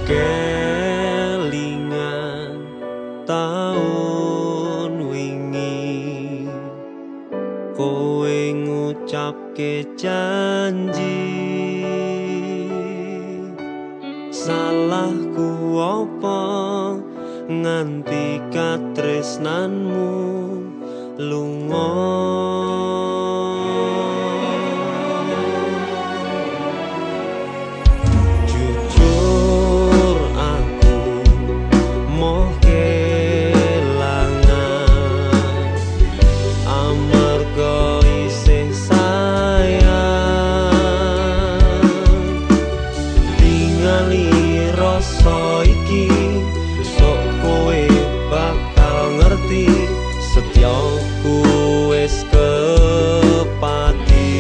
kelingan taun wingi kowe ngucapke janji salahku apa nganti katresnanmu lunga jujur aku moh kelangan amarga isih sayang tingali rasa iki sok kowe bakal ngerti setyaku wis kepati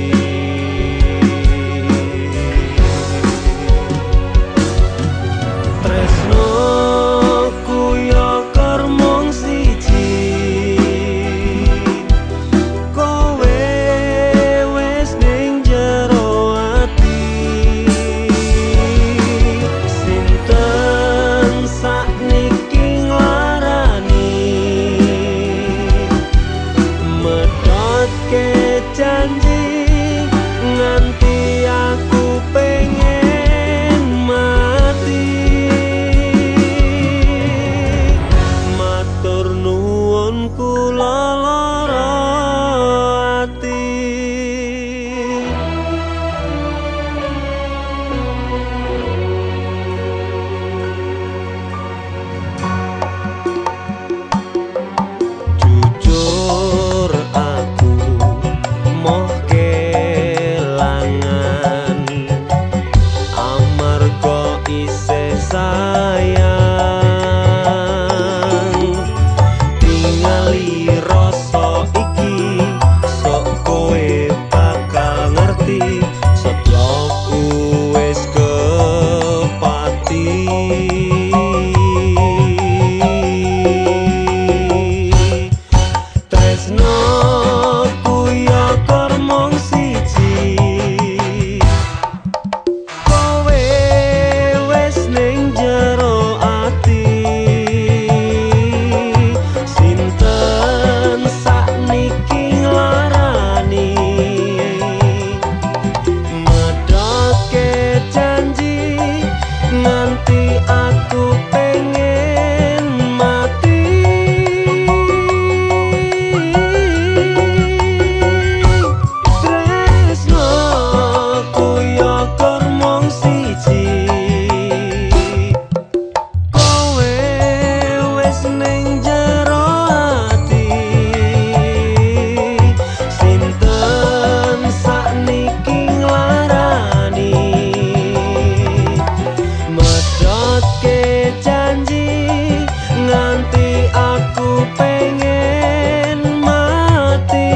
tresnoku ya kermong siji kowe wis ning jero ati sinten sakniki nglarani medhotke janji nganti aku pengen mati matur nuwun kula lara ati jujur aku moh kelangan amarga isih sayang tingali rasa iki sok kowe bakal ngerti setyaku wis kepati tresnoku ya kermong siji kowe wis ning jero ati sinten sakniki nglarani medhotke janji nganti aku pengen mati tresnoku ya kermong siji kowe wis ning jero ati sinten sakniki nglarani medhotke janji nganti aku pengen mati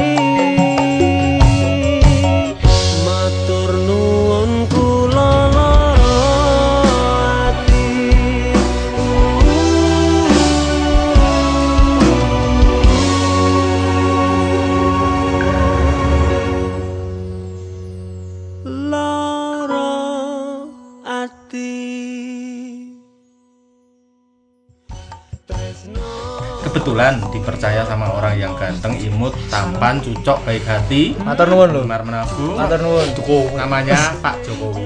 matur nuwun kula lara ati lara ati Kebetulan dipercaya sama orang yang ganteng, imut, tampan, cucok, baik hati, Matur nuwun lho. gemar menabung. Matur nuwun. Namanya Pak Jokowi.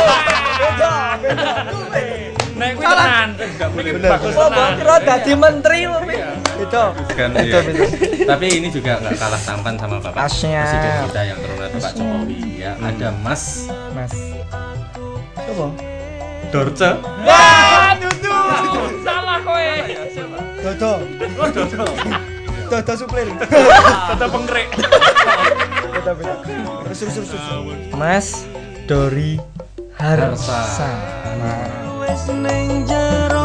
Nek kuwi tenan. Kuwi bagus Oh, tenan. kira dadi menteri lho. Itu. Kan, iya. Tapi ini juga nggak kalah tampan sama Bapak Asnya. Presiden kita yang terhormat Pak Jokowi. Ya, ada Mas Mas. Coba. Dorce. Wah, dudu. Salah kowe. Dodo. Dodo suplir. Tetep pengkrek. Terus. Mas Dori Harsa. wis ning jero